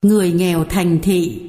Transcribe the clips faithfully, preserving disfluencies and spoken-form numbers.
Người nghèo thành thị.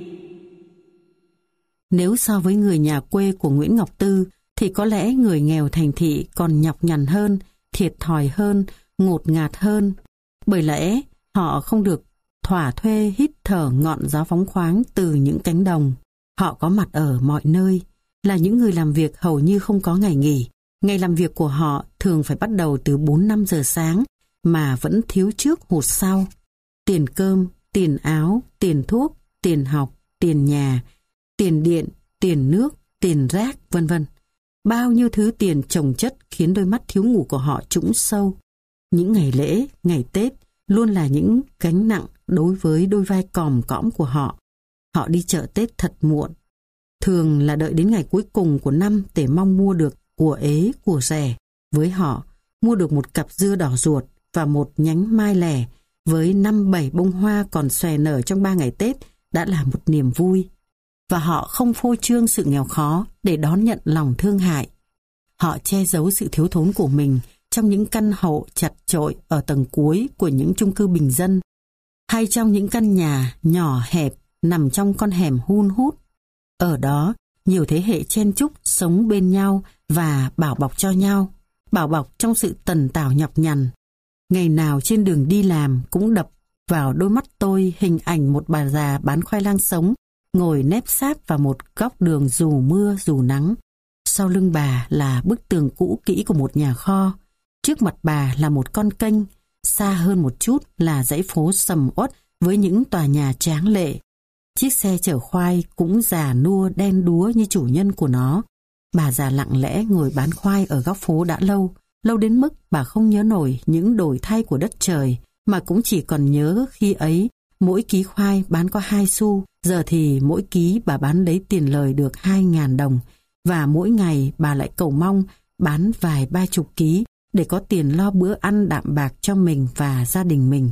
Nếu so với người nhà quê của Nguyễn Ngọc Tư thì có lẽ người nghèo thành thị còn nhọc nhằn hơn, thiệt thòi hơn, ngột ngạt hơn. Bởi lẽ họ không được thỏa thuê hít thở ngọn gió phóng khoáng từ những cánh đồng. Họ có mặt ở mọi nơi, là những người làm việc hầu như không có ngày nghỉ. Ngày làm việc của họ thường phải bắt đầu từ bốn năm giờ sáng mà vẫn thiếu trước hụt sau. Tiền cơm, tiền áo, tiền thuốc, tiền học, tiền nhà, tiền điện, tiền nước, tiền rác, vân vân. Bao nhiêu thứ tiền chồng chất khiến đôi mắt thiếu ngủ của họ trũng sâu. Những ngày lễ, ngày Tết luôn là những gánh nặng đối với đôi vai còm cõm của họ. Họ đi chợ Tết thật muộn. Thường là đợi đến ngày cuối cùng của năm để mong mua được của ế, của rẻ. Với họ, mua được một cặp dưa đỏ ruột và một nhánh mai lẻ với năm bảy bông hoa còn xòe nở trong ba ngày Tết đã là một niềm vui. Và họ không phô trương sự nghèo khó để đón nhận lòng thương hại. Họ che giấu sự thiếu thốn của mình trong những căn hộ chật chội ở tầng cuối của những chung cư bình dân, hay trong những căn nhà nhỏ hẹp nằm trong con hẻm hun hút. Ở đó, nhiều thế hệ chen chúc sống bên nhau và bảo bọc cho nhau, bảo bọc trong sự tần tảo nhọc nhằn. Ngày nào trên đường đi làm cũng đập vào đôi mắt tôi hình ảnh một bà già bán khoai lang sống, ngồi nép sát vào một góc đường dù mưa dù nắng. Sau lưng bà là bức tường cũ kỹ của một nhà kho. Trước mặt bà là một con kênh, xa hơn một chút là dãy phố sầm uất với những tòa nhà tráng lệ. Chiếc xe chở khoai cũng già nua đen đúa như chủ nhân của nó. Bà già lặng lẽ ngồi bán khoai ở góc phố đã lâu, lâu đến mức bà không nhớ nổi những đổi thay của đất trời, mà cũng chỉ còn nhớ khi ấy mỗi ký khoai bán có hai xu, giờ thì mỗi ký bà bán lấy tiền lời được hai ngàn đồng, và mỗi ngày bà lại cầu mong bán vài ba chục ký để có tiền lo bữa ăn đạm bạc cho mình và gia đình mình.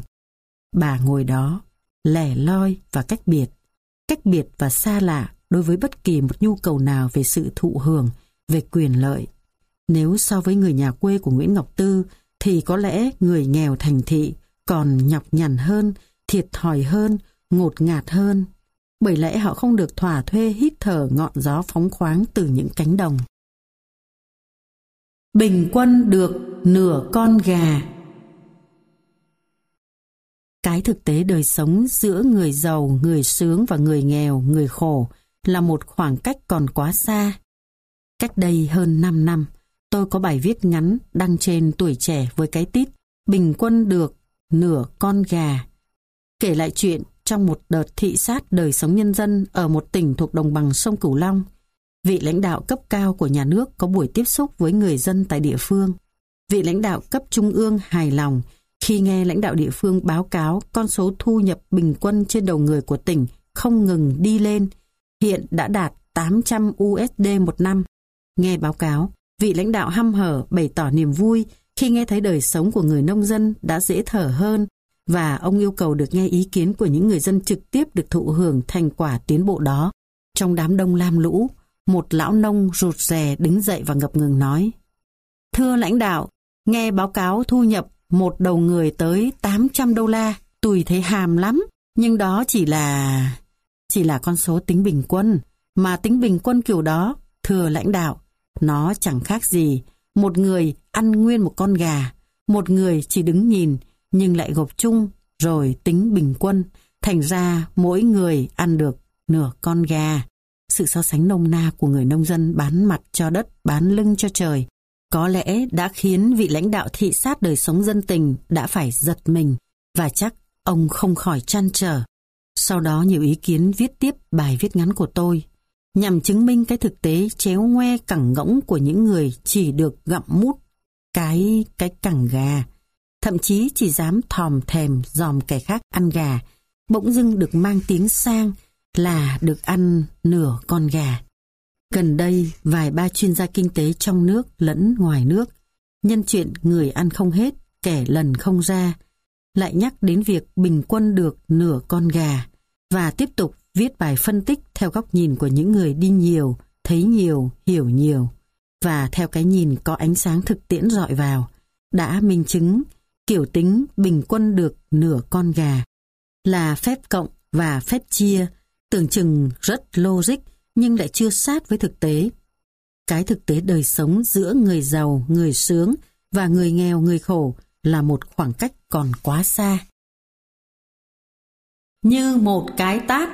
Bà ngồi đó, lẻ loi và cách biệt, cách biệt và xa lạ đối với bất kỳ một nhu cầu nào về sự thụ hưởng, về quyền lợi. Nếu so với người nhà quê của Nguyễn Ngọc Tư thì có lẽ người nghèo thành thị còn nhọc nhằn hơn, thiệt thòi hơn, ngột ngạt hơn. Bởi lẽ họ không được thỏa thuê hít thở ngọn gió phóng khoáng từ những cánh đồng. Bình quân được nửa con gà. Cái thực tế đời sống giữa người giàu, người sướng và người nghèo, người khổ là một khoảng cách còn quá xa. Cách đây hơn năm năm, tôi có bài viết ngắn đăng trên Tuổi Trẻ với cái tít Bình quân được nửa con gà, kể lại chuyện trong một đợt thị sát đời sống nhân dân ở một tỉnh thuộc đồng bằng sông Cửu Long. Vị lãnh đạo cấp cao của nhà nước có buổi tiếp xúc với người dân tại địa phương. Vị lãnh đạo cấp trung ương hài lòng khi nghe lãnh đạo địa phương báo cáo con số thu nhập bình quân trên đầu người của tỉnh không ngừng đi lên, hiện đã đạt tám trăm u ét đê một năm. Nghe báo cáo, vị lãnh đạo hăm hở bày tỏ niềm vui khi nghe thấy đời sống của người nông dân đã dễ thở hơn, và ông yêu cầu được nghe ý kiến của những người dân trực tiếp được thụ hưởng thành quả tiến bộ đó. Trong đám đông lam lũ, một lão nông rụt rè đứng dậy và ngập ngừng nói: Thưa lãnh đạo, nghe báo cáo thu nhập một đầu người tới tám trăm đô la, tùy thấy hàm lắm, nhưng đó chỉ là... chỉ là con số tính bình quân, mà tính bình quân kiểu đó, thưa lãnh đạo, nó chẳng khác gì một người ăn nguyên một con gà, một người chỉ đứng nhìn nhưng lại gộp chung rồi tính bình quân, thành ra mỗi người ăn được nửa con gà. Sự so sánh nông na của người nông dân bán mặt cho đất, bán lưng cho trời có lẽ đã khiến vị lãnh đạo thị sát đời sống dân tình đã phải giật mình, và chắc ông không khỏi trăn trở. Sau đó nhiều ý kiến viết tiếp bài viết ngắn của tôi, nhằm chứng minh cái thực tế chéo ngoe cẳng ngỗng của những người chỉ được gặm mút cái cái cẳng gà, thậm chí chỉ dám thòm thèm dòm kẻ khác ăn gà, bỗng dưng được mang tiếng sang là được ăn nửa con gà. Gần đây, vài ba chuyên gia kinh tế trong nước lẫn ngoài nước, nhân chuyện người ăn không hết, kẻ lần không ra, lại nhắc đến việc bình quân được nửa con gà, và tiếp tục viết bài phân tích theo góc nhìn của những người đi nhiều, thấy nhiều, hiểu nhiều, và theo cái nhìn có ánh sáng thực tiễn rọi vào, đã minh chứng kiểu tính bình quân được nửa con gà là phép cộng và phép chia, tưởng chừng rất logic nhưng lại chưa sát với thực tế. Cái thực tế đời sống giữa người giàu, người sướng và người nghèo, người khổ là một khoảng cách còn quá xa. Như một cái tát.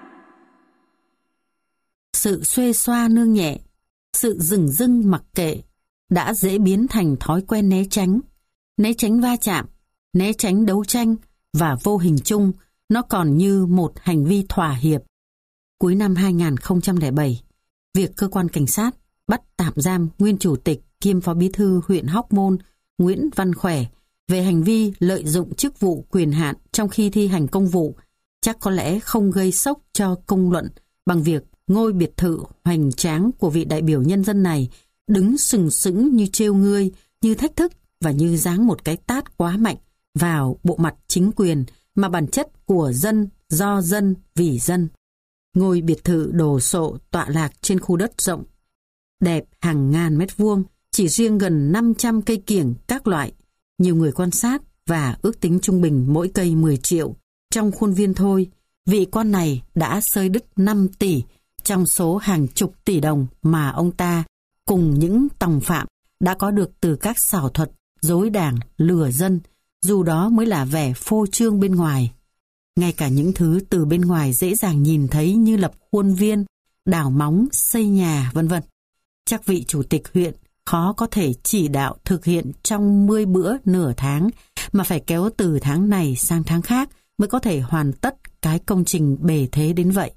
Sự xuê xoa nương nhẹ, sự dửng dưng mặc kệ đã dễ biến thành thói quen né tránh, né tránh va chạm, né tránh đấu tranh và vô hình chung nó còn như một hành vi thỏa hiệp. Cuối năm hai nghìn không trăm lẻ bảy, việc cơ quan cảnh sát bắt tạm giam nguyên chủ tịch kiêm phó bí thư huyện Hóc Môn Nguyễn Văn Khỏe về hành vi lợi dụng chức vụ quyền hạn trong khi thi hành công vụ chắc có lẽ không gây sốc cho công luận bằng việc ngôi biệt thự hoành tráng của vị đại biểu nhân dân này đứng sừng sững như trêu ngươi, như thách thức và như giáng một cái tát quá mạnh vào bộ mặt chính quyền mà bản chất của dân, do dân, vì dân. Ngôi biệt thự đồ sộ tọa lạc trên khu đất rộng, đẹp hàng ngàn mét vuông, chỉ riêng gần năm trăm cây kiểng các loại, nhiều người quan sát và ước tính trung bình mỗi cây mười triệu. Trong khuôn viên thôi, vị quan này đã xơi đứt năm tỷ trong số hàng chục tỷ đồng mà ông ta cùng những tòng phạm đã có được từ các xảo thuật dối đảng lừa dân, dù đó mới là vẻ phô trương bên ngoài. Ngay cả những thứ từ bên ngoài dễ dàng nhìn thấy như lập khuôn viên, đào móng, xây nhà, vân vân. Chắc vị chủ tịch huyện khó có thể chỉ đạo thực hiện trong mười bữa nửa tháng, mà phải kéo từ tháng này sang tháng khác mới có thể hoàn tất cái công trình bề thế đến vậy.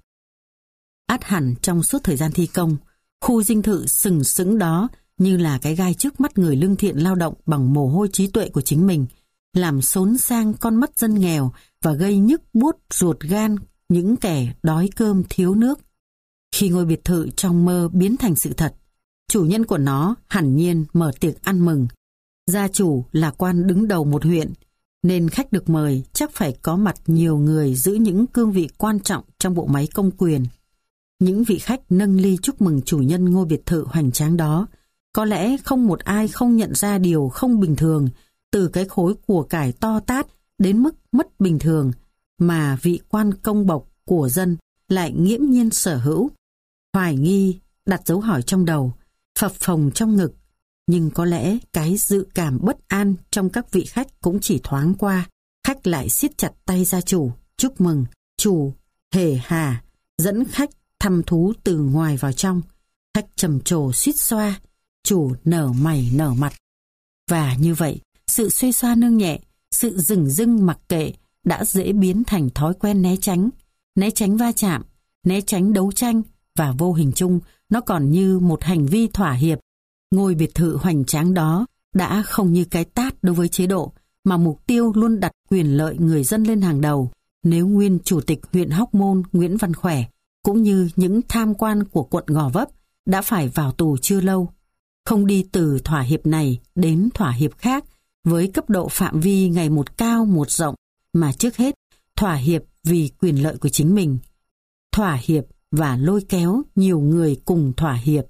Ắt hẳn trong suốt thời gian thi công, khu dinh thự sừng sững đó như là cái gai trước mắt người lương thiện lao động bằng mồ hôi trí tuệ của chính mình, làm xốn sang con mắt dân nghèo và gây nhức buốt ruột gan những kẻ đói cơm thiếu nước. Khi ngôi biệt thự trong mơ biến thành sự thật, chủ nhân của nó hẳn nhiên mở tiệc ăn mừng. Gia chủ là quan đứng đầu một huyện, nên khách được mời chắc phải có mặt nhiều người giữ những cương vị quan trọng trong bộ máy công quyền. Những vị khách nâng ly chúc mừng chủ nhân ngôi biệt thự hoành tráng đó, có lẽ không một ai không nhận ra điều không bình thường từ cái khối của cải to tát đến mức mất bình thường mà vị quan công bộc của dân lại nghiễm nhiên sở hữu. Hoài nghi, đặt dấu hỏi trong đầu, phập phồng trong ngực, nhưng có lẽ cái dự cảm bất an trong các vị khách cũng chỉ thoáng qua. Khách lại siết chặt tay gia chủ, chúc mừng, chủ hề hà, dẫn khách thăm thú từ ngoài vào trong. Khách trầm trồ suýt xoa, chủ nở mày nở mặt. Và như vậy, sự xuê xoa nương nhẹ, sự dửng dưng mặc kệ đã dễ biến thành thói quen né tránh, né tránh va chạm, né tránh đấu tranh, và vô hình chung nó còn như một hành vi thỏa hiệp. Ngôi biệt thự hoành tráng đó đã không như cái tát đối với chế độ, mà mục tiêu luôn đặt quyền lợi người dân lên hàng đầu. Nếu nguyên chủ tịch huyện Hóc Môn Nguyễn Văn Khỏe cũng như những tham quan của quận Gò Vấp đã phải vào tù chưa lâu, không đi từ thỏa hiệp này đến thỏa hiệp khác với cấp độ phạm vi ngày một cao một rộng, mà trước hết thỏa hiệp vì quyền lợi của chính mình, thỏa hiệp và lôi kéo nhiều người cùng thỏa hiệp.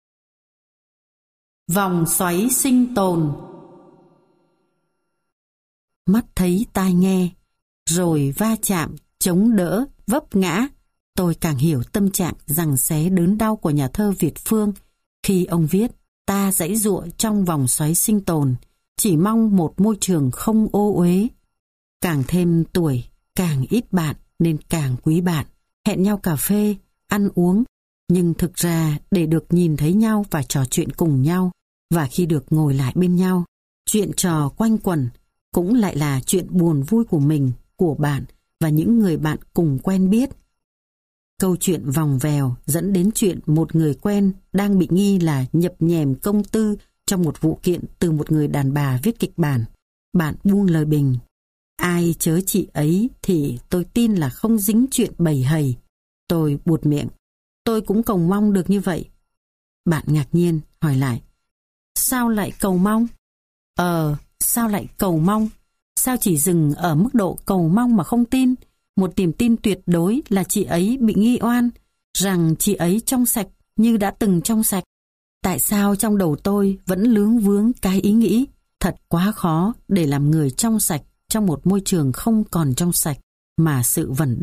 Vòng xoáy sinh tồn. Mắt thấy tai nghe, rồi va chạm, chống đỡ, vấp ngã, tôi càng hiểu tâm trạng giằng xé đớn đau của nhà thơ Việt Phương khi ông viết: ta giãy giụa trong vòng xoáy sinh tồn, chỉ mong một môi trường không ô uế. Càng thêm tuổi, càng ít bạn nên càng quý bạn. Hẹn nhau cà phê, ăn uống, nhưng thực ra để được nhìn thấy nhau và trò chuyện cùng nhau, và khi được ngồi lại bên nhau, chuyện trò quanh quẩn cũng lại là chuyện buồn vui của mình, của bạn và những người bạn cùng quen biết. Câu chuyện vòng vèo dẫn đến chuyện một người quen đang bị nghi là nhập nhèm công tư trong một vụ kiện từ một người đàn bà viết kịch bản. Bạn buông lời bình: ai chớ chị ấy thì tôi tin là không dính chuyện bầy hầy. Tôi buột miệng: tôi cũng cầu mong được như vậy. Bạn ngạc nhiên hỏi lại: sao lại cầu mong? Ờ, sao lại cầu mong? Sao chỉ dừng ở mức độ cầu mong mà không tin? Một niềm tin tuyệt đối là chị ấy bị nghi oan, rằng chị ấy trong sạch như đã từng trong sạch. Tại sao trong đầu tôi vẫn lướng vướng cái ý nghĩ thật quá khó để làm người trong sạch trong một môi trường không còn trong sạch mà sự vẩn đục?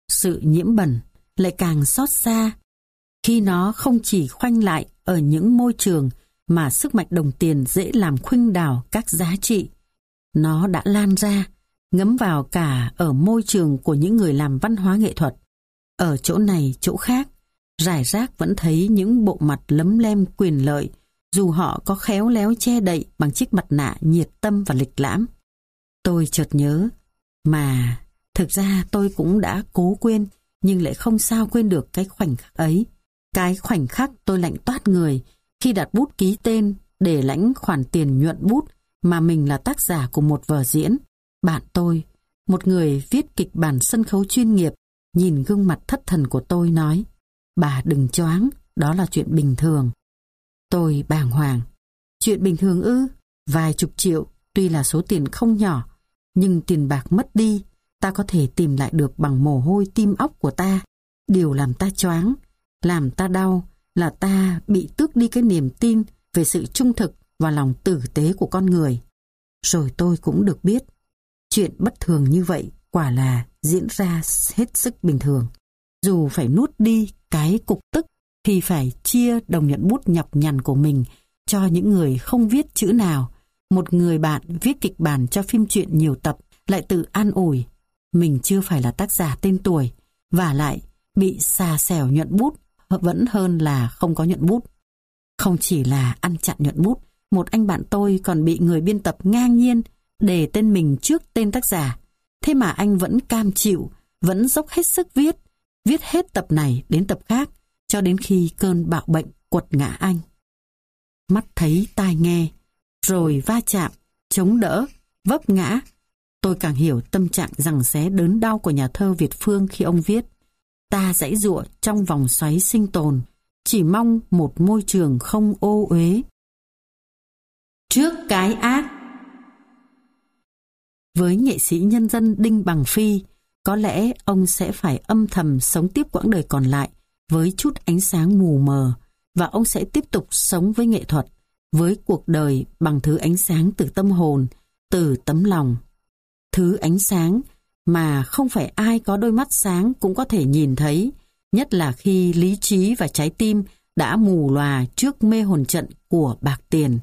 Sự nhiễm bẩn lại càng xót xa khi nó không chỉ khoanh lại ở những môi trường mà sức mạnh đồng tiền dễ làm khuynh đảo các giá trị. Nó đã lan ra, ngấm vào cả ở môi trường của những người làm văn hóa nghệ thuật. Ở chỗ này, chỗ khác, rải rác vẫn thấy những bộ mặt lấm lem quyền lợi, dù họ có khéo léo che đậy bằng chiếc mặt nạ nhiệt tâm và lịch lãm. Tôi chợt nhớ, mà thực ra tôi cũng đã cố quên, nhưng lại không sao quên được cái khoảnh khắc ấy. Cái khoảnh khắc tôi lạnh toát người khi đặt bút ký tên để lãnh khoản tiền nhuận bút mà mình là tác giả của một vở diễn. Bạn tôi, một người viết kịch bản sân khấu chuyên nghiệp, nhìn gương mặt thất thần của tôi nói, bà đừng choáng, đó là chuyện bình thường. Tôi bàng hoàng. Chuyện bình thường ư? Vài chục triệu, tuy là số tiền không nhỏ, nhưng tiền bạc mất đi, ta có thể tìm lại được bằng mồ hôi tim óc của ta. Điều làm ta choáng, làm ta đau là ta bị tước đi cái niềm tin về sự trung thực và lòng tử tế của con người. Rồi tôi cũng được biết, chuyện bất thường như vậy quả là diễn ra hết sức bình thường. Dù phải nuốt đi cái cục tức thì phải chia đồng nhận bút nhọc nhằn của mình cho những người không viết chữ nào. Một người bạn viết kịch bản cho phim truyện nhiều tập lại tự an ủi mình chưa phải là tác giả tên tuổi, và lại bị xà xẻo nhuận bút vẫn hơn là không có nhuận bút. Không chỉ là ăn chặn nhuận bút, một anh bạn tôi còn bị người biên tập ngang nhiên đề tên mình trước tên tác giả. Thế mà anh vẫn cam chịu, vẫn dốc hết sức viết, viết hết tập này đến tập khác, cho đến khi cơn bạo bệnh quật ngã anh. Mắt thấy tai nghe, rồi va chạm, chống đỡ, vấp ngã. Tôi càng hiểu tâm trạng giằng xé đớn đau của nhà thơ Việt Phương khi ông viết: ta giãy giụa trong vòng xoáy sinh tồn, chỉ mong một môi trường không ô uế. Trước cái ác. Với nghệ sĩ nhân dân Đinh Bằng Phi, có lẽ ông sẽ phải âm thầm sống tiếp quãng đời còn lại với chút ánh sáng mù mờ, và ông sẽ tiếp tục sống với nghệ thuật, với cuộc đời bằng thứ ánh sáng từ tâm hồn, từ tấm lòng. Thứ ánh sáng mà không phải ai có đôi mắt sáng cũng có thể nhìn thấy, nhất là khi lý trí và trái tim đã mù lòa trước mê hồn trận của bạc tiền.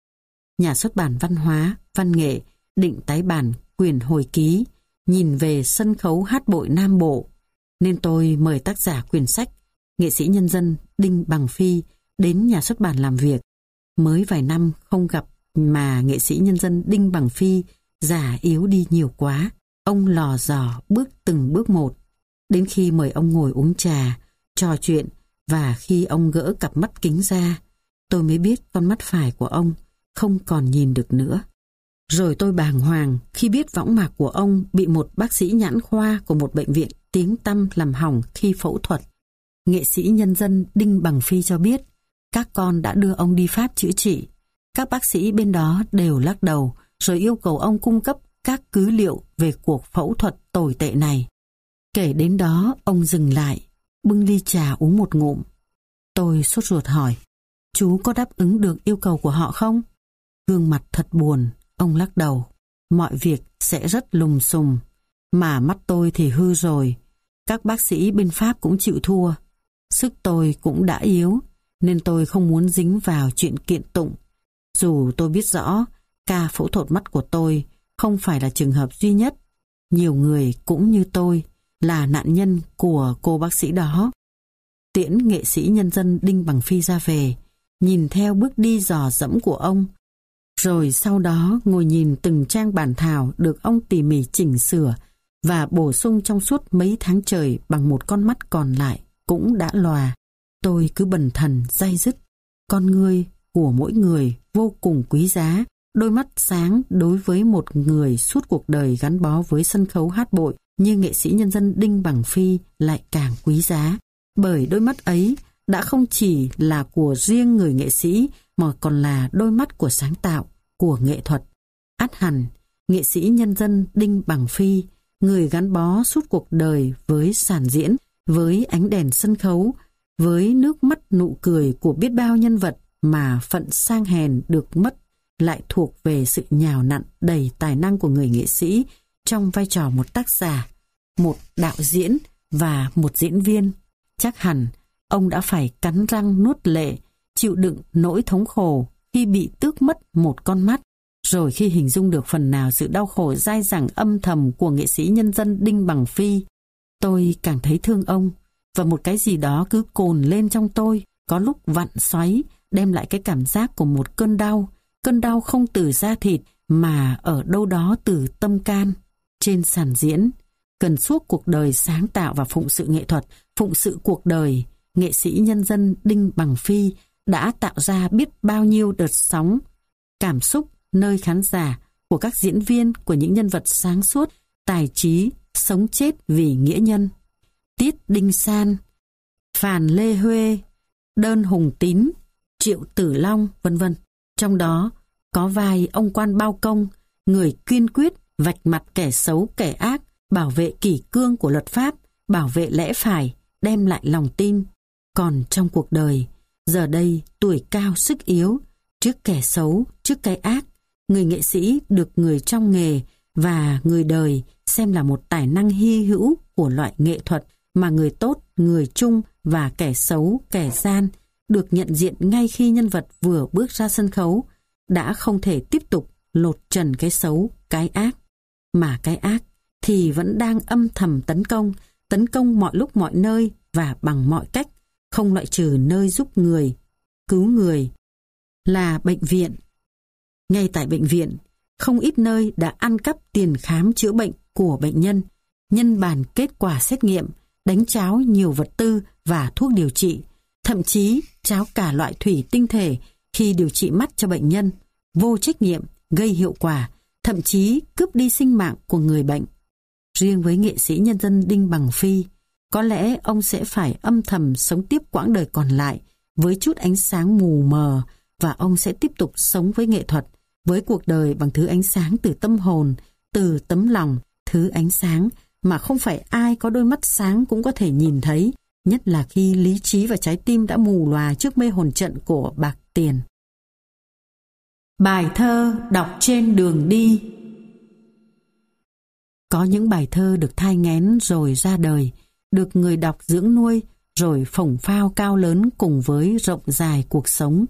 Nhà xuất bản Văn hóa, Văn nghệ định tái bản quyển hồi ký nhìn về sân khấu hát bội Nam Bộ, nên tôi mời tác giả quyển sách, nghệ sĩ nhân dân Đinh Bằng Phi, đến nhà xuất bản làm việc. Mới vài năm không gặp mà nghệ sĩ nhân dân Đinh Bằng Phi già yếu đi nhiều quá. Ông lò dò bước từng bước một, đến khi mời ông ngồi uống trà, trò chuyện, và khi ông gỡ cặp mắt kính ra, tôi mới biết con mắt phải của ông không còn nhìn được nữa. Rồi tôi bàng hoàng khi biết võng mạc của ông bị một bác sĩ nhãn khoa của một bệnh viện tiếng tăm làm hỏng khi phẫu thuật. Nghệ sĩ nhân dân Đinh Bằng Phi cho biết các con đã đưa ông đi Pháp chữa trị. Các bác sĩ bên đó đều lắc đầu, rồi yêu cầu ông cung cấp các cứ liệu về cuộc phẫu thuật tồi tệ này. Kể đến đó, ông dừng lại, bưng ly trà uống một ngụm. Tôi sốt ruột hỏi, chú có đáp ứng được yêu cầu của họ không? Gương mặt thật buồn, ông lắc đầu. Mọi việc sẽ rất lùng xùm, mà mắt tôi thì hư rồi. Các bác sĩ bên Pháp cũng chịu thua. Sức tôi cũng đã yếu, nên tôi không muốn dính vào chuyện kiện tụng. Dù tôi biết rõ ca phẫu thuật mắt của tôi không phải là trường hợp duy nhất. Nhiều người cũng như tôi là nạn nhân của cô bác sĩ đó. Tiễn nghệ sĩ nhân dân Đinh Bằng Phi ra về, nhìn theo bước đi dò dẫm của ông, rồi sau đó ngồi nhìn từng trang bản thảo được ông tỉ mỉ chỉnh sửa và bổ sung trong suốt mấy tháng trời bằng một con mắt còn lại cũng đã lòa. Tôi cứ bần thần day dứt. Con người của mỗi người vô cùng quý giá. Đôi mắt sáng đối với một người suốt cuộc đời gắn bó với sân khấu hát bội như nghệ sĩ nhân dân Đinh Bằng Phi lại càng quý giá. Bởi đôi mắt ấy đã không chỉ là của riêng người nghệ sĩ mà còn là đôi mắt của sáng tạo, của nghệ thuật. Ắt hẳn, nghệ sĩ nhân dân Đinh Bằng Phi, người gắn bó suốt cuộc đời với sàn diễn, với ánh đèn sân khấu, với nước mắt nụ cười của biết bao nhân vật mà phận sang hèn được mất, lại thuộc về sự nhào nặn đầy tài năng của người nghệ sĩ trong vai trò một tác giả, một đạo diễn, và một diễn viên. Chắc hẳn ông đã phải cắn răng nuốt lệ, chịu đựng nỗi thống khổ khi bị tước mất một con mắt. Rồi khi hình dung được phần nào sự đau khổ dai dẳng âm thầm của nghệ sĩ nhân dân Đinh Bằng Phi, tôi càng thấy thương ông, và một cái gì đó cứ cồn lên trong tôi, có lúc vặn xoáy, đem lại cái cảm giác của một cơn đau, cơn đau không từ da thịt mà ở đâu đó từ tâm can. Trên sàn diễn, cần suốt cuộc đời sáng tạo và phụng sự nghệ thuật, phụng sự cuộc đời, nghệ sĩ nhân dân Đinh Bằng Phi đã tạo ra biết bao nhiêu đợt sóng cảm xúc nơi khán giả, của các diễn viên, của những nhân vật sáng suốt, tài trí, sống chết vì nghĩa nhân. Tiết Đinh San, Phàn Lê Huê, Đơn Hùng Tín, Triệu Tử Long, vân vân. Trong đó có vai ông quan bao công, người kiên quyết vạch mặt kẻ xấu kẻ ác, bảo vệ kỷ cương của luật pháp, bảo vệ lẽ phải, đem lại lòng tin. Còn trong cuộc đời, giờ đây tuổi cao sức yếu, trước kẻ xấu, trước cái ác, người nghệ sĩ được người trong nghề và người đời xem là một tài năng hy hữu của loại nghệ thuật mà người tốt, người trung và kẻ xấu, kẻ gian được nhận diện ngay khi nhân vật vừa bước ra sân khấu, đã không thể tiếp tục lột trần cái xấu, cái ác. Mà cái ác thì vẫn đang âm thầm tấn công, tấn công mọi lúc mọi nơi và bằng mọi cách, không loại trừ nơi giúp người, cứu người, là bệnh viện. Ngay tại bệnh viện, không ít nơi đã ăn cắp tiền khám chữa bệnh của bệnh nhân, nhân bản kết quả xét nghiệm, đánh tráo nhiều vật tư và thuốc điều trị, thậm chí tráo cả loại thủy tinh thể khi điều trị mắt cho bệnh nhân, vô trách nhiệm, gây hiệu quả, thậm chí cướp đi sinh mạng của người bệnh. Riêng với nghệ sĩ nhân dân Đinh Bằng Phi, có lẽ ông sẽ phải âm thầm sống tiếp quãng đời còn lại với chút ánh sáng mù mờ, và ông sẽ tiếp tục sống với nghệ thuật, với cuộc đời bằng thứ ánh sáng từ tâm hồn, từ tấm lòng, thứ ánh sáng mà không phải ai có đôi mắt sáng cũng có thể nhìn thấy, nhất là khi lý trí và trái tim đã mù lòa trước mê hồn trận của bạc tiền. Bài thơ đọc trên đường đi. Có những bài thơ được thai nghén rồi ra đời, được người đọc dưỡng nuôi, rồi phồng phao cao lớn cùng với rộng dài cuộc sống.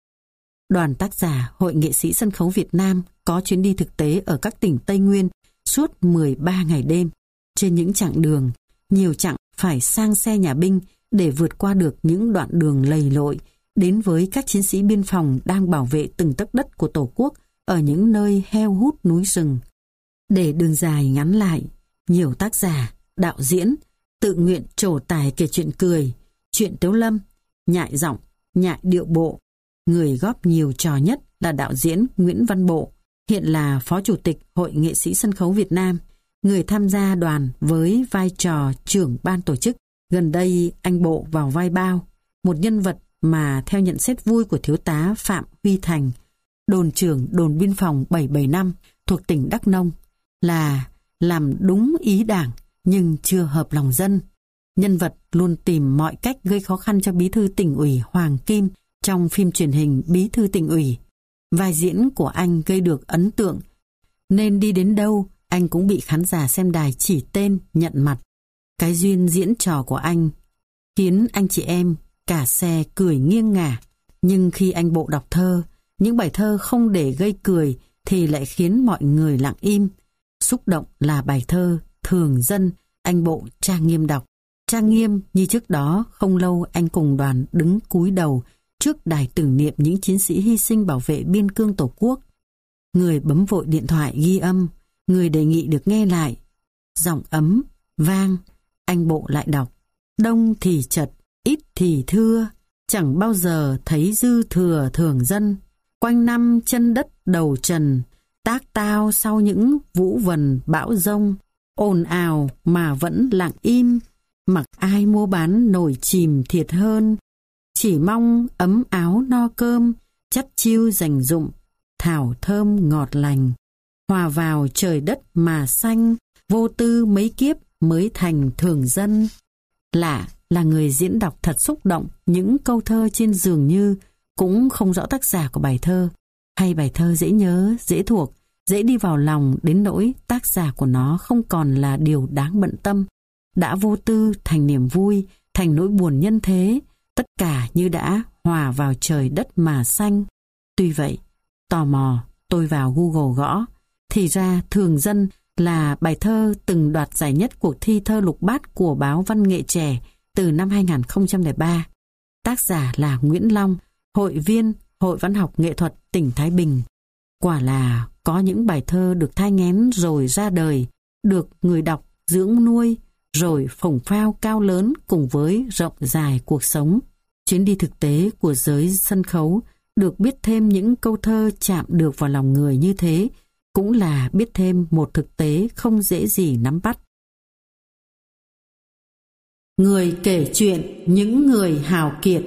Đoàn tác giả Hội Nghệ sĩ Sân khấu Việt Nam có chuyến đi thực tế ở các tỉnh Tây Nguyên suốt mười ba ngày đêm. Trên những chặng đường, nhiều chặng phải sang xe nhà binh để vượt qua được những đoạn đường lầy lội, đến với các chiến sĩ biên phòng đang bảo vệ từng tấc đất của Tổ quốc ở những nơi heo hút núi rừng. Để đường dài ngắn lại, nhiều tác giả, đạo diễn tự nguyện trổ tài kể chuyện cười, chuyện tếu lâm, nhại giọng, nhại điệu bộ. Người góp nhiều trò nhất là đạo diễn Nguyễn Văn Bộ, hiện là Phó Chủ tịch Hội Nghệ sĩ Sân khấu Việt Nam, người tham gia đoàn với vai trò trưởng ban tổ chức. Gần đây anh Bộ vào vai Bao, một nhân vật mà theo nhận xét vui của thiếu tá Phạm Huy Thành, đồn trưởng đồn biên phòng bảy bảy năm thuộc tỉnh Đắk Nông, là làm đúng ý đảng nhưng chưa hợp lòng dân. Nhân vật luôn tìm mọi cách gây khó khăn cho bí thư tỉnh ủy Hoàng Kim trong phim truyền hình Bí thư tỉnh ủy. Vai diễn của anh gây được ấn tượng, nên đi đến đâu anh cũng bị khán giả xem đài chỉ tên, nhận mặt. Cái duyên diễn trò của anh khiến anh chị em cả xe cười nghiêng ngả. Nhưng khi anh Bộ đọc thơ, những bài thơ không để gây cười thì lại khiến mọi người lặng im. Xúc động là bài thơ Thường Dân, anh Bộ trang nghiêm đọc. Trang nghiêm như trước đó, không lâu anh cùng đoàn đứng cúi đầu trước đài tưởng niệm những chiến sĩ hy sinh bảo vệ biên cương Tổ quốc. Người bấm vội điện thoại ghi âm, người đề nghị được nghe lại. Giọng ấm, vang, anh Bộ lại đọc. Đông thì chật, ít thì thưa, chẳng bao giờ thấy dư thừa thường dân. Quanh năm chân đất đầu trần, tác tao sau những vũ vần bão dông. Ồn ào mà vẫn lặng im, mặc ai mua bán nổi chìm thiệt hơn. Chỉ mong ấm áo no cơm, chắt chiu dành dụng, thảo thơm ngọt lành. Hòa vào trời đất mà xanh, vô tư mấy kiếp mới thành thường dân. Lạ là người diễn đọc thật xúc động những câu thơ trên dường như cũng không rõ tác giả của bài thơ, hay bài thơ dễ nhớ, dễ thuộc, dễ đi vào lòng đến nỗi tác giả của nó không còn là điều đáng bận tâm. đã vô tư thành niềm vui, thành nỗi buồn nhân thế, tất cả như đã hòa vào trời đất mà xanh. Tuy vậy, tò mò, tôi vào Google gõ, thì ra Thường Dân là bài thơ từng đoạt giải nhất cuộc thi thơ lục bát của báo Văn nghệ trẻ từ năm hai nghìn không trăm lẻ ba. Tác giả là Nguyễn Long, hội viên Hội Văn học Nghệ thuật tỉnh Thái Bình. Quả là có những bài thơ được thai nghén rồi ra đời, được người đọc dưỡng nuôi, rồi phồng phao cao lớn cùng với rộng dài cuộc sống. Chuyến đi thực tế của giới sân khấu được biết thêm những câu thơ chạm được vào lòng người như thế, cũng là biết thêm một thực tế không dễ gì nắm bắt. Người kể chuyện những người hào kiệt.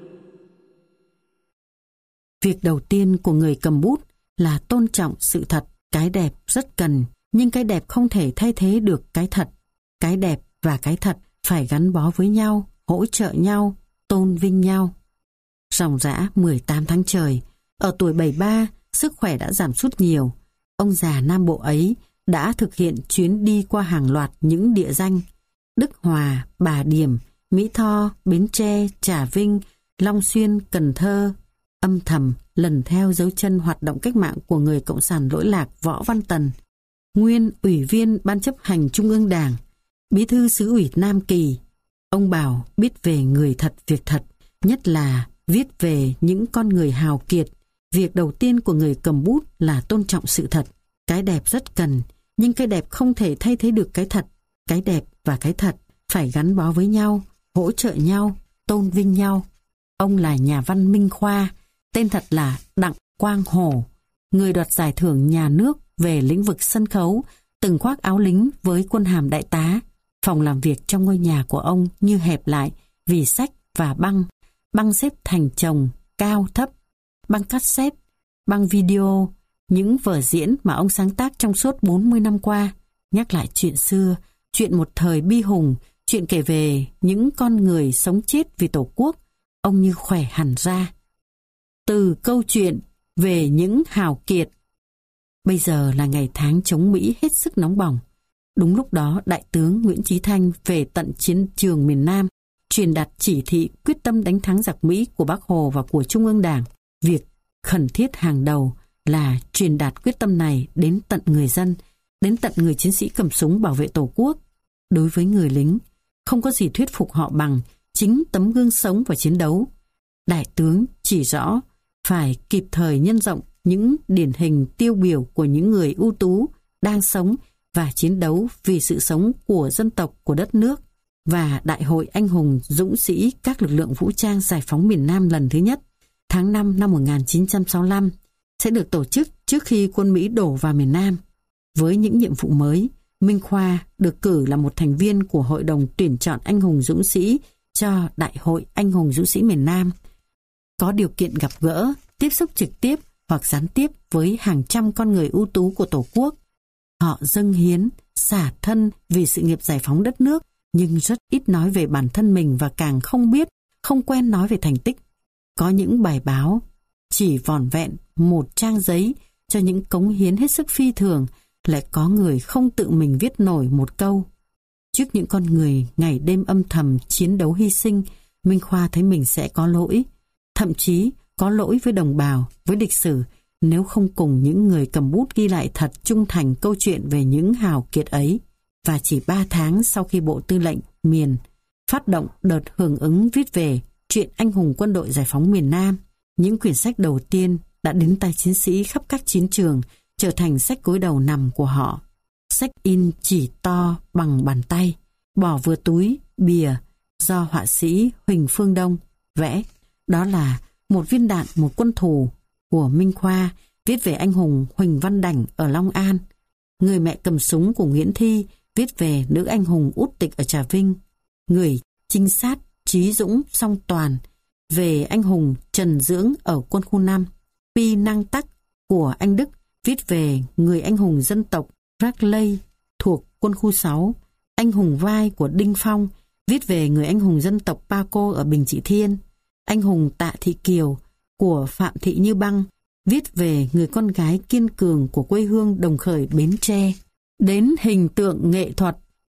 Việc đầu tiên của người cầm bút là tôn trọng sự thật. Cái đẹp rất cần, nhưng cái đẹp không thể thay thế được cái thật. Cái đẹp và cái thật phải gắn bó với nhau, hỗ trợ nhau, tôn vinh nhau. Ròng rã mười tám tháng trời, ở tuổi bảy mươi ba, sức khỏe đã giảm sút nhiều. Ông già Nam Bộ ấy đã thực hiện chuyến đi qua hàng loạt những địa danh Đức Hòa, Bà Điểm, Mỹ Tho, Bến Tre, Trà Vinh, Long Xuyên, Cần Thơ, âm thầm lần theo dấu chân hoạt động cách mạng của người cộng sản lỗi lạc Võ Văn Tần, nguyên ủy viên Ban chấp hành Trung ương Đảng, bí thư xứ ủy Nam Kỳ. Ông bảo biết về người thật việc thật, nhất là viết về những con người hào kiệt. Việc đầu tiên của người cầm bút là tôn trọng sự thật. Cái đẹp rất cần, nhưng cái đẹp không thể thay thế được cái thật. Cái đẹp và cái thật phải gắn bó với nhau, hỗ trợ nhau, tôn vinh nhau. Ông là nhà văn Minh Khoa, tên thật là Đặng Quang Hổ, người đoạt giải thưởng nhà nước về lĩnh vực sân khấu, từng khoác áo lính với quân hàm đại tá. Phòng làm việc trong ngôi nhà của ông như hẹp lại vì sách và băng, băng xếp thành chồng, cao thấp, băng cassette, băng video, những vở diễn mà ông sáng tác trong suốt bốn mươi năm qua, nhắc lại chuyện xưa, chuyện một thời bi hùng, chuyện kể về những con người sống chết vì Tổ quốc. Ông như khỏe hẳn ra. Từ câu chuyện về những hào kiệt. Bây giờ là ngày tháng chống Mỹ hết sức nóng bỏng. Đúng lúc đó, Đại tướng Nguyễn Chí Thanh về tận chiến trường miền Nam, truyền đạt chỉ thị quyết tâm đánh thắng giặc Mỹ của Bác Hồ và của Trung ương Đảng. Việc khẩn thiết hàng đầu là truyền đạt quyết tâm này đến tận người dân, đến tận người chiến sĩ cầm súng bảo vệ Tổ quốc. Đối với người lính, không có gì thuyết phục họ bằng chính tấm gương sống và chiến đấu. Đại tướng chỉ rõ phải kịp thời nhân rộng những điển hình tiêu biểu của những người ưu tú đang sống và chiến đấu vì sự sống của dân tộc, của đất nước. Và Đại hội Anh hùng dũng sĩ các lực lượng vũ trang giải phóng miền Nam lần thứ nhất tháng năm năm một nghìn chín trăm sáu mươi lăm sẽ được tổ chức trước khi quân Mỹ đổ vào miền Nam. Với những nhiệm vụ mới, Minh Khoa được cử là một thành viên của Hội đồng tuyển chọn anh hùng dũng sĩ cho Đại hội Anh hùng dũng sĩ miền Nam. Có điều kiện gặp gỡ, tiếp xúc trực tiếp hoặc gián tiếp với hàng trăm con người ưu tú của Tổ quốc. Họ dâng hiến, xả thân vì sự nghiệp giải phóng đất nước, nhưng rất ít nói về bản thân mình và càng không biết, không quen nói về thành tích. Có những bài báo chỉ vỏn vẹn một trang giấy cho những cống hiến hết sức phi thường, lại có người không tự mình viết nổi một câu. Trước những con người ngày đêm âm thầm chiến đấu hy sinh, Minh Khoa thấy mình sẽ có lỗi, thậm chí có lỗi với đồng bào, với lịch sử, nếu không cùng những người cầm bút ghi lại thật trung thành câu chuyện về những hào kiệt ấy. Và chỉ ba tháng sau khi Bộ Tư lệnh miền phát động đợt hưởng ứng viết về chuyện anh hùng quân đội giải phóng miền Nam, những quyển sách đầu tiên đã đến tay chiến sĩ khắp các chiến trường, trở thành sách gối đầu nằm của họ. Sách in chỉ to bằng bàn tay, bỏ vừa túi, bìa, do họa sĩ Huỳnh Phương Đông vẽ. Đó là một viên đạn một quân thù của Minh Khoa, viết về anh hùng Huỳnh Văn Đảnh ở Long An. Người mẹ cầm súng của Nguyễn Thi viết về nữ anh hùng út tịch ở Trà Vinh. Người trinh sát Trí Dũng Song Toàn về anh hùng Trần Dưỡng ở quân khu năm. Pi Năng Tắc của anh Đức viết về người anh hùng dân tộc Rackley thuộc quân khu sáu. Anh hùng Vai của Đinh Phong viết về người anh hùng dân tộc Paco ở Bình Trị Thiên. Anh hùng Tạ Thị Kiều của Phạm Thị Như Băng viết về người con gái kiên cường của quê hương Đồng Khởi Bến Tre. Đến hình tượng nghệ thuật,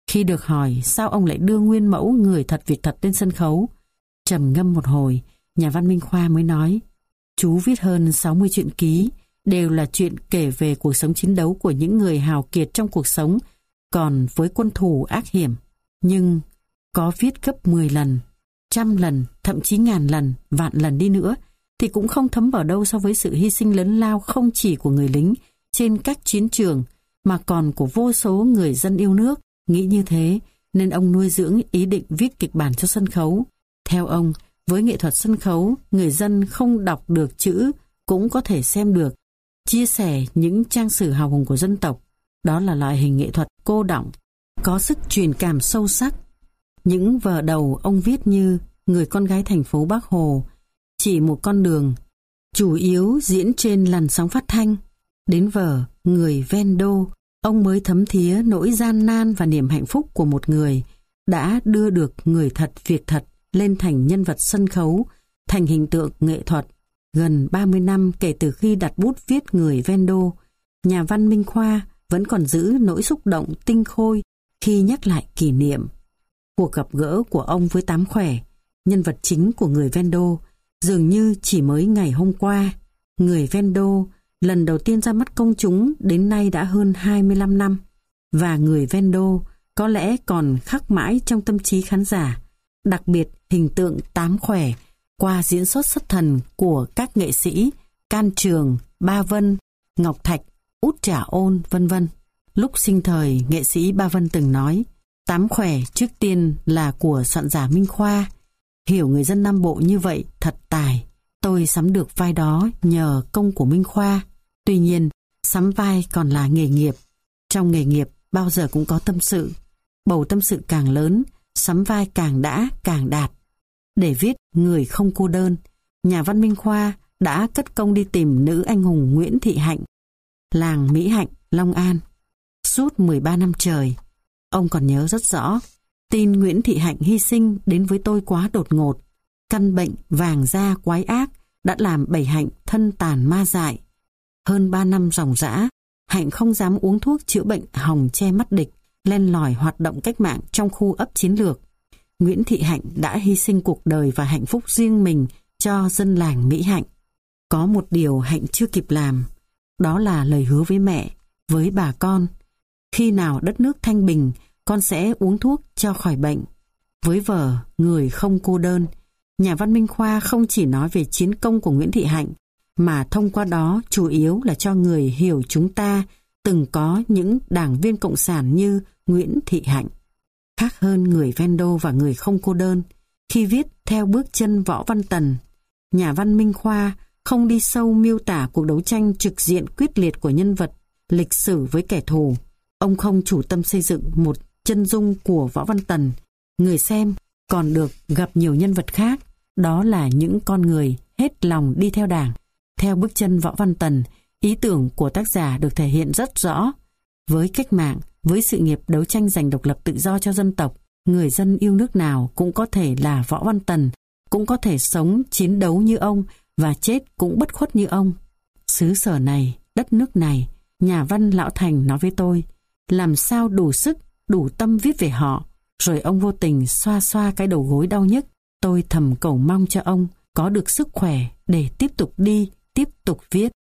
Khi được hỏi sao ông lại đưa nguyên mẫu Người thật việc thật lên sân khấu, trầm ngâm một hồi, nhà văn Minh Khoa mới nói: chú viết hơn sáu mươi truyện ký, đều là chuyện kể về cuộc sống chiến đấu của những người hào kiệt trong cuộc sống, còn với quân thù ác hiểm. Nhưng có viết gấp mười lần, trăm lần, thậm chí ngàn lần, vạn lần đi nữa, thì cũng không thấm vào đâu so với sự hy sinh lớn lao không chỉ của người lính trên các chiến trường, mà còn của vô số người dân yêu nước. Nghĩ như thế, nên ông nuôi dưỡng ý định viết kịch bản cho sân khấu. Theo ông, với nghệ thuật sân khấu, người dân không đọc được chữ cũng có thể xem được, chia sẻ những trang sử hào hùng của dân tộc. Đó là loại hình nghệ thuật cô đọng, có sức truyền cảm sâu sắc. Những vở đầu ông viết như Người con gái thành phố Bác Hồ, Chỉ một con đường, chủ yếu diễn trên làn sóng phát thanh. Đến vở Người ven đô, ông mới thấm thía nỗi gian nan và niềm hạnh phúc của một người đã đưa được người thật việc thật lên thành nhân vật sân khấu, thành hình tượng nghệ thuật. Gần ba mươi năm kể từ khi đặt bút viết Người ven đô, nhà văn Minh Khoa vẫn còn giữ nỗi xúc động tinh khôi khi nhắc lại kỷ niệm. Cuộc gặp gỡ của ông với Tám Khỏe, nhân vật chính của Người ven đô, dường như chỉ mới ngày hôm qua. Người ven đô lần đầu tiên ra mắt công chúng đến nay đã hơn hai mươi lăm năm, và Người ven đô có lẽ còn khắc mãi trong tâm trí khán giả, đặc biệt hình tượng Tám Khỏe qua diễn xuất xuất thần của các nghệ sĩ Can Trường, Ba Vân, Ngọc Thạch, Út Trà Ôn, vân vân. Lúc sinh thời, nghệ sĩ Ba Vân từng nói: Tám Khỏe trước tiên là của soạn giả Minh Khoa. Hiểu người dân Nam Bộ như vậy thật tài. Tôi sắm được vai đó nhờ công của Minh Khoa. Tuy nhiên, sắm vai còn là nghề nghiệp. Trong nghề nghiệp bao giờ cũng có tâm sự. Bầu tâm sự càng lớn, sắm vai càng đã, càng đạt. Để viết Người không cô đơn, nhà văn Minh Khoa đã cất công đi tìm nữ anh hùng Nguyễn Thị Hạnh, làng Mỹ Hạnh, Long An. Suốt mười ba năm trời, ông còn nhớ rất rõ, tin Nguyễn Thị Hạnh hy sinh đến với tôi quá đột ngột. Căn bệnh vàng da quái ác đã làm bảy Hạnh thân tàn ma dại. Hơn ba năm ròng rã, Hạnh không dám uống thuốc chữa bệnh hòng che mắt địch, len lỏi hoạt động cách mạng trong khu ấp chiến lược. Nguyễn Thị Hạnh đã hy sinh cuộc đời và hạnh phúc riêng mình cho dân làng Mỹ Hạnh. Có một điều Hạnh chưa kịp làm, đó là lời hứa với mẹ, với bà con. Khi nào đất nước thanh bình, con sẽ uống thuốc cho khỏi bệnh. Với vở Người không cô đơn, nhà văn Minh Khoa không chỉ nói về chiến công của Nguyễn Thị Hạnh, mà thông qua đó chủ yếu là cho người hiểu chúng ta từng có những đảng viên cộng sản như Nguyễn Thị Hạnh. Khác hơn Người ven đô và Người không cô đơn, khi viết theo bước chân Võ Văn Tần, nhà văn Minh Khoa không đi sâu miêu tả cuộc đấu tranh trực diện quyết liệt của nhân vật lịch sử với kẻ thù. Ông không chủ tâm xây dựng một chân dung của Võ Văn Tần. Người xem còn được gặp nhiều nhân vật khác, đó là những con người hết lòng đi theo Đảng. Theo bước chân Võ Văn Tần, ý tưởng của tác giả được thể hiện rất rõ. Với cách mạng, với sự nghiệp đấu tranh giành độc lập tự do cho dân tộc, người dân yêu nước nào cũng có thể là Võ Văn Tần, cũng có thể sống chiến đấu như ông và chết cũng bất khuất như ông. Xứ sở này, đất nước này, nhà văn Lão Thành nói với tôi, làm sao đủ sức, đủ tâm viết về họ. Rồi ông vô tình xoa xoa cái đầu gối đau nhức. Tôi thầm cầu mong cho ông có được sức khỏe để tiếp tục đi, tiếp tục viết.